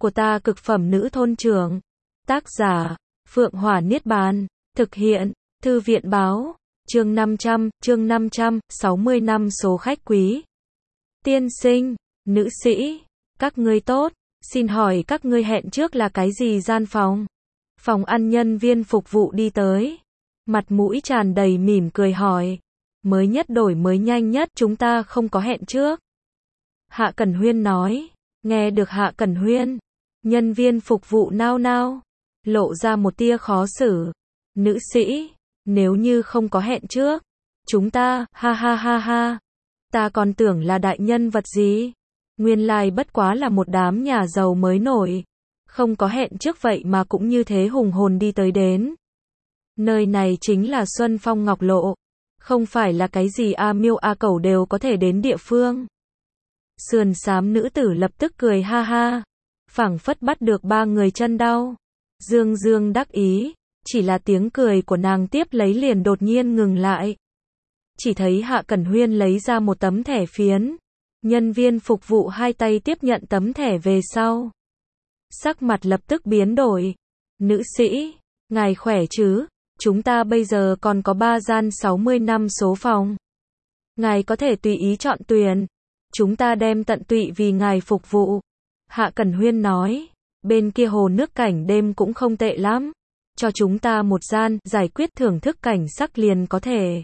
của ta cực phẩm nữ thôn trưởng. Tác giả, Phượng Hỏa Niết Bàn. Thực hiện, Thư viện Báo. Chương 500, 60 năm số khách quý. Tiên sinh, nữ sĩ, các ngươi tốt, xin hỏi các ngươi hẹn trước là cái gì gian phòng? Phòng ăn nhân viên phục vụ đi tới, mặt mũi tràn đầy mỉm cười hỏi. Mới nhất đổi mới nhanh nhất, chúng ta không có hẹn trước. Hạ Cẩn Huyên nói. Nghe được Hạ Cẩn Huyên, nhân viên phục vụ nao nao, lộ ra một tia khó xử. Nữ sĩ, nếu như không có hẹn trước, chúng ta, ha ha ha ha, ta còn tưởng là đại nhân vật gì. Nguyên lai bất quá là một đám nhà giàu mới nổi, không có hẹn trước vậy mà cũng như thế hùng hồn đi tới đến. Nơi này chính là Xuân Phong Ngọc Lộ, không phải là cái gì A Miêu A Cẩu đều có thể đến địa phương. Sườn xám nữ tử lập tức cười ha ha, phảng phất bắt được ba người chân đau. Dương dương đắc ý, chỉ là tiếng cười của nàng tiếp lấy liền đột nhiên ngừng lại. Chỉ thấy Hạ Cẩn Huyên lấy ra một tấm thẻ phiến. Nhân viên phục vụ hai tay tiếp nhận tấm thẻ về sau. Sắc mặt lập tức biến đổi. Nữ sĩ, ngài khỏe chứ? Chúng ta bây giờ còn có 3 gian 60 năm số phòng. Ngài có thể tùy ý chọn tuyển. Chúng ta đem tận tụy vì ngài phục vụ. Hạ Cẩn Huyên nói. Bên kia hồ nước cảnh đêm cũng không tệ lắm. Cho chúng ta một gian, giải quyết thưởng thức cảnh sắc liền có thể.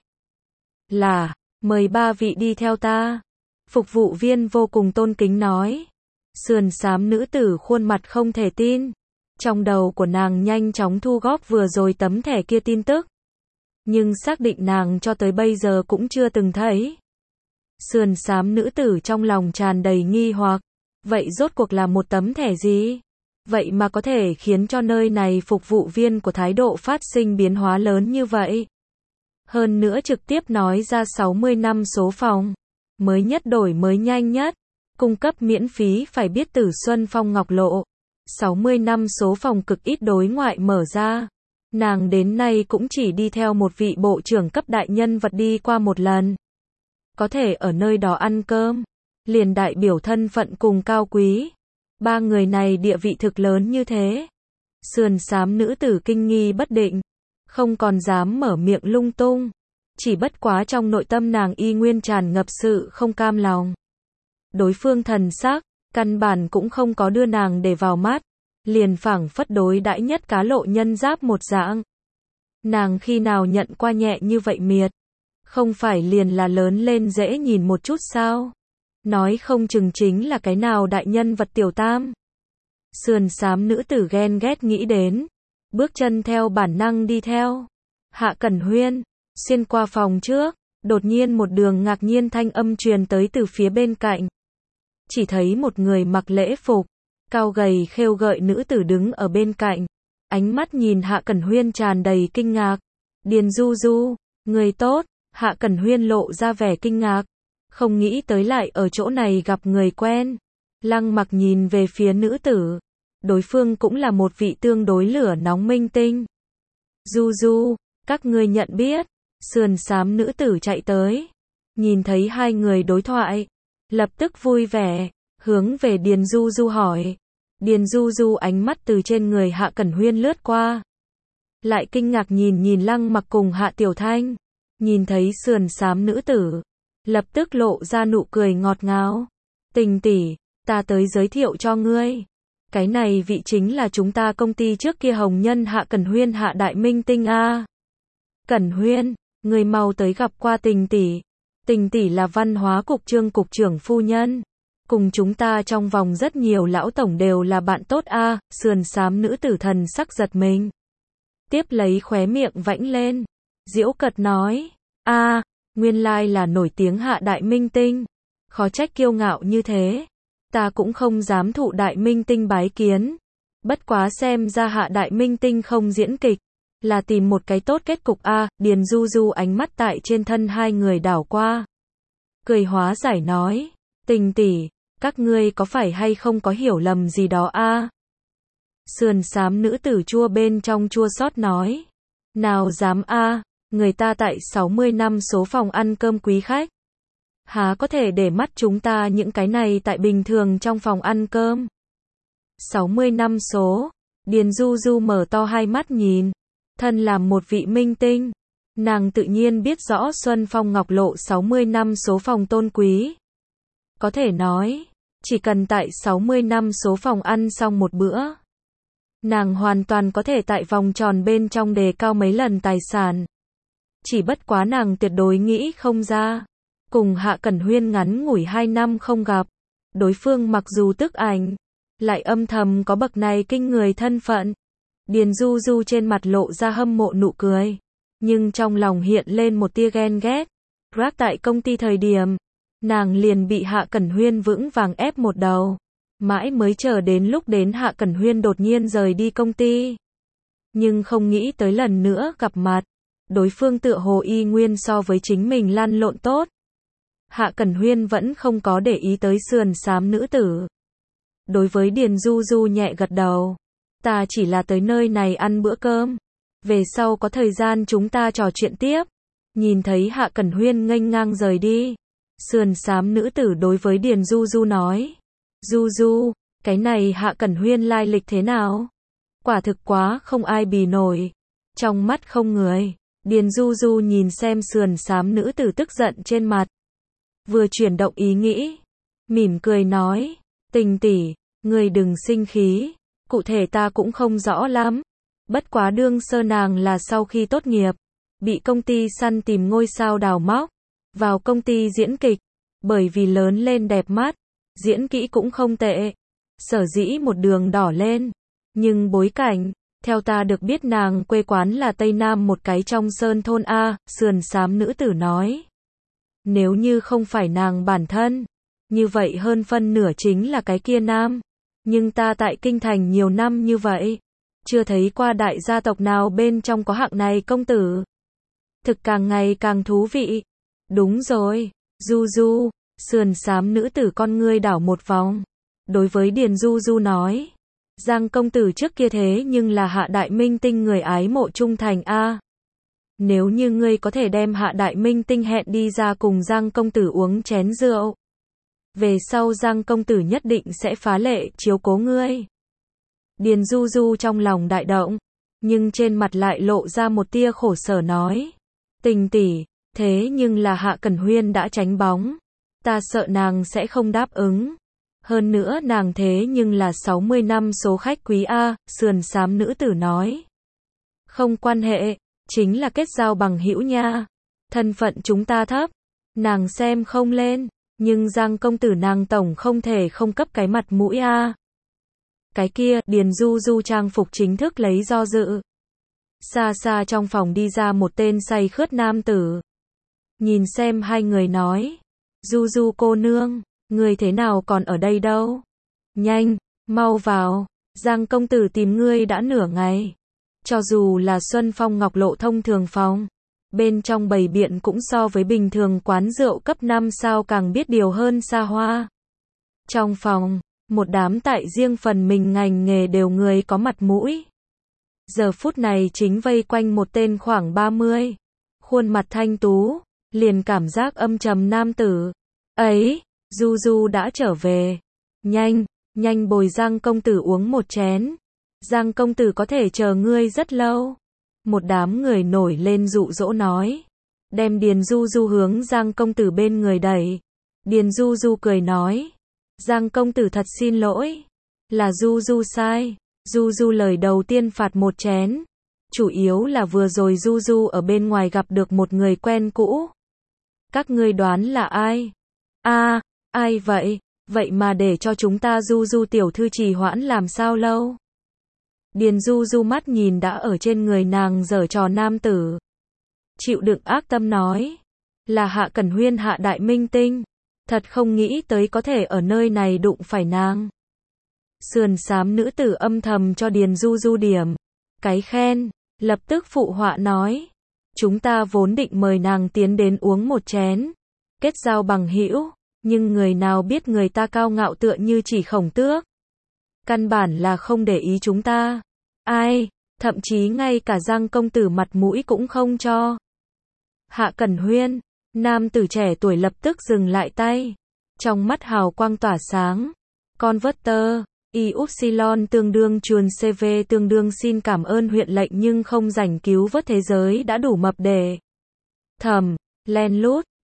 Là, mời 3 vị đi theo ta. Phục vụ viên vô cùng tôn kính nói. Sườn xám nữ tử khuôn mặt không thể tin. Trong đầu của nàng nhanh chóng thu góp vừa rồi tấm thẻ kia tin tức. Nhưng xác định nàng cho tới bây giờ cũng chưa từng thấy. Sườn xám nữ tử trong lòng tràn đầy nghi hoặc. Vậy rốt cuộc là một tấm thẻ gì? Vậy mà có thể khiến cho nơi này phục vụ viên của thái độ phát sinh biến hóa lớn như vậy. Hơn nữa trực tiếp nói ra 60 năm số phòng. Mới nhất đổi mới nhanh nhất. Cung cấp miễn phí phải biết từ Xuân Phong Ngọc Lộ. 60 năm số phòng cực ít đối ngoại mở ra. Nàng đến nay cũng chỉ đi theo một vị bộ trưởng cấp đại nhân vật đi qua một lần. Có thể ở nơi đó ăn cơm. Liền đại biểu thân phận cùng cao quý. 3 người này địa vị thực lớn như thế. Sườn xám nữ tử kinh nghi bất định. Không còn dám mở miệng lung tung. Chỉ bất quá trong nội tâm nàng y nguyên tràn ngập sự không cam lòng. Đối phương thần sắc, căn bản cũng không có đưa nàng để vào mắt. Liền phảng phất đối đãi nhất cá lộ nhân giáp một dạng. Nàng khi nào nhận qua nhẹ như vậy miệt. Không phải liền là lớn lên dễ nhìn một chút sao? Nói không chừng chính là cái nào đại nhân vật tiểu tam. Sườn xám nữ tử ghen ghét nghĩ đến. Bước chân theo bản năng đi theo. Hạ Cẩn Huyên, xuyên qua phòng trước. Đột nhiên một đường ngạc nhiên thanh âm truyền tới từ phía bên cạnh. Chỉ thấy một người mặc lễ phục, cao gầy khêu gợi nữ tử đứng ở bên cạnh. Ánh mắt nhìn Hạ Cẩn Huyên tràn đầy kinh ngạc. Điền Du Du, người tốt. Hạ Cẩn Huyên lộ ra vẻ kinh ngạc. Không nghĩ tới lại ở chỗ này gặp người quen. Lăng Mặc nhìn về phía nữ tử. Đối phương cũng là một vị tương đối lửa nóng minh tinh. Du Du, các ngươi nhận biết. Sườn xám nữ tử chạy tới. Nhìn thấy hai người đối thoại. Lập tức vui vẻ. Hướng về Điền Du Du hỏi. Điền Du Du ánh mắt từ trên người Hạ Cẩn Huyên lướt qua. Lại kinh ngạc nhìn Lăng Mặc cùng Hạ Tiểu Thanh. Nhìn thấy sườn xám nữ tử. Lập tức lộ ra nụ cười ngọt ngào. Tình tỷ, ta tới giới thiệu cho ngươi. Cái này vị chính là chúng ta công ty trước kia hồng nhân Hạ Cẩn Huyên Hạ đại minh tinh a. Cẩn Huyên, người mau tới gặp qua tình tỷ. Tình tỷ là văn hóa cục Trương cục trưởng phu nhân. Cùng chúng ta trong vòng rất nhiều lão tổng đều là bạn tốt a. Sườn xám nữ tử thần sắc giật mình. Tiếp lấy khóe miệng vãnh lên. Giễu cợt nói. A, nguyên lai là nổi tiếng Hạ đại minh tinh. Khó trách kiêu ngạo như thế. Ta cũng không dám thụ đại minh tinh bái kiến. Bất quá xem ra Hạ đại minh tinh không diễn kịch. Là tìm một cái tốt kết cục a. Điền Du Du ánh mắt tại trên thân hai người đảo qua. Cười hóa giải nói. Tình tỷ, các ngươi có phải hay không có hiểu lầm gì đó a? Sườn xám nữ tử chua bên trong chua xót nói. Nào dám a, người ta tại 60 năm số phòng ăn cơm quý khách. Há có thể để mắt chúng ta những cái này tại bình thường trong phòng ăn cơm. 60 năm số. Điền Du Du mở to hai mắt nhìn. Thân làm một vị minh tinh, nàng tự nhiên biết rõ Xuân Phong Ngọc Lộ 60 năm số phòng tôn quý. Có thể nói, chỉ cần tại 60 năm số phòng ăn xong một bữa, nàng hoàn toàn có thể tại vòng tròn bên trong đề cao mấy lần tài sản. Chỉ bất quá nàng tuyệt đối nghĩ không ra. Cùng Hạ Cẩn Huyên ngắn ngủi 2 năm không gặp, đối phương mặc dù tức ảnh, lại âm thầm có bậc này kinh người thân phận. Điền Du Du trên mặt lộ ra hâm mộ nụ cười, nhưng trong lòng hiện lên một tia ghen ghét. Rác tại công ty thời điểm, nàng liền bị Hạ Cẩn Huyên vững vàng ép một đầu. Mãi mới chờ đến lúc đến Hạ Cẩn Huyên đột nhiên rời đi công ty. Nhưng không nghĩ tới lần nữa gặp mặt, đối phương tựa hồ y nguyên so với chính mình lăn lộn tốt. Hạ Cẩn Huyên vẫn không có để ý tới sườn xám nữ tử. Đối với Điền Du Du nhẹ gật đầu. Ta chỉ là tới nơi này ăn bữa cơm. Về sau có thời gian chúng ta trò chuyện tiếp. Nhìn thấy Hạ Cẩn Huyên nghênh ngang rời đi, sườn xám nữ tử đối với Điền Du Du nói. Du Du, cái này Hạ Cẩn Huyên lai lịch thế nào? Quả thực quá không ai bì nổi. Trong mắt không người, Điền Du Du nhìn xem sườn xám nữ tử tức giận trên mặt. Vừa chuyển động ý nghĩ, mỉm cười nói, Tình tỷ, người đừng sinh khí, cụ thể ta cũng không rõ lắm. Bất quá đương sơ nàng là sau khi tốt nghiệp, bị công ty săn tìm ngôi sao đào móc, vào công ty diễn kịch, bởi vì lớn lên đẹp mắt, diễn kỹ cũng không tệ, sở dĩ một đường đỏ lên. Nhưng bối cảnh, theo ta được biết nàng quê quán là Tây Nam một cái trong sơn thôn A, sườn xám nữ tử nói. Nếu như không phải nàng bản thân, như vậy hơn phân nửa chính là cái kia nam. Nhưng ta tại kinh thành nhiều năm như vậy, chưa thấy qua đại gia tộc nào bên trong có hạng này công tử. Thực càng ngày càng thú vị. Đúng rồi, Du Du, sườn xám nữ tử con ngươi đảo một vòng. Đối với Điền Du Du nói, Giang công tử trước kia thế nhưng là Hạ đại minh tinh người ái mộ trung thành a. Nếu như ngươi có thể đem Hạ đại minh tinh hẹn đi ra cùng Giang công tử uống chén rượu, về sau Giang công tử nhất định sẽ phá lệ chiếu cố ngươi. Điền Du Du trong lòng đại động, nhưng trên mặt lại lộ ra một tia khổ sở nói. Tình tỷ, thế nhưng là Hạ Cẩn Huyên đã tránh bóng. Ta sợ nàng sẽ không đáp ứng. Hơn nữa nàng thế nhưng là 60 năm số khách quý A, sườn xám nữ tử nói. Không quan hệ, chính là kết giao bằng hữu nha. Thân phận chúng ta thấp, nàng xem không lên, nhưng Giang công tử nàng tổng không thể không cấp cái mặt mũi A. Cái kia, Điền Du Du trang phục chính thức lấy do dự. Xa xa trong phòng đi ra một tên say khướt nam tử. Nhìn xem hai người nói. Du Du cô nương, người thế nào còn ở đây đâu? Nhanh, mau vào, Giang công tử tìm ngươi đã nửa ngày. Cho dù là Xuân Phong Ngọc Lộ thông thường phòng, bên trong bày biện cũng so với bình thường quán rượu cấp 5 sao càng biết điều hơn xa hoa. Trong phòng, một đám tại riêng phần mình ngành nghề đều người có mặt mũi. Giờ phút này chính vây quanh một tên khoảng 30, khuôn mặt thanh tú, liền cảm giác âm trầm nam tử. Ấy, Du Du đã trở về. Nhanh, nhanh bồi Giang công tử uống một chén. Giang công tử có thể chờ ngươi rất lâu. Một đám người nổi lên dụ dỗ nói. Đem Điền Du Du hướng Giang công tử bên người đẩy. Điền Du Du cười nói. Giang công tử thật xin lỗi. Là Du Du sai. Du Du lời đầu tiên phạt một chén. Chủ yếu là vừa rồi Du Du ở bên ngoài gặp được một người quen cũ. Các ngươi đoán là ai? A, ai vậy? Vậy mà để cho chúng ta Du Du tiểu thư trì hoãn làm sao lâu? Điền Du Du mắt nhìn đã ở trên người nàng giở trò nam tử. Chịu đựng ác tâm nói. Là Hạ Cẩn Huyên Hạ đại minh tinh. Thật không nghĩ tới có thể ở nơi này đụng phải nàng. Sườn xám nữ tử âm thầm cho Điền Du Du điểm cái khen, lập tức phụ họa nói. Chúng ta vốn định mời nàng tiến đến uống một chén, kết giao bằng hữu, nhưng người nào biết người ta cao ngạo tựa như chỉ khổng tước. Căn bản là không để ý chúng ta. Ai, thậm chí ngay cả Giang công tử mặt mũi cũng không cho. Hạ Cẩn Huyên, nam tử trẻ tuổi lập tức dừng lại tay. Trong mắt hào quang tỏa sáng. Converter, Y upsilon tương đương chuồn CV tương đương xin cảm ơn huyện lệnh nhưng không rảnh cứu vớt thế giới đã đủ mập để thầm, len lút.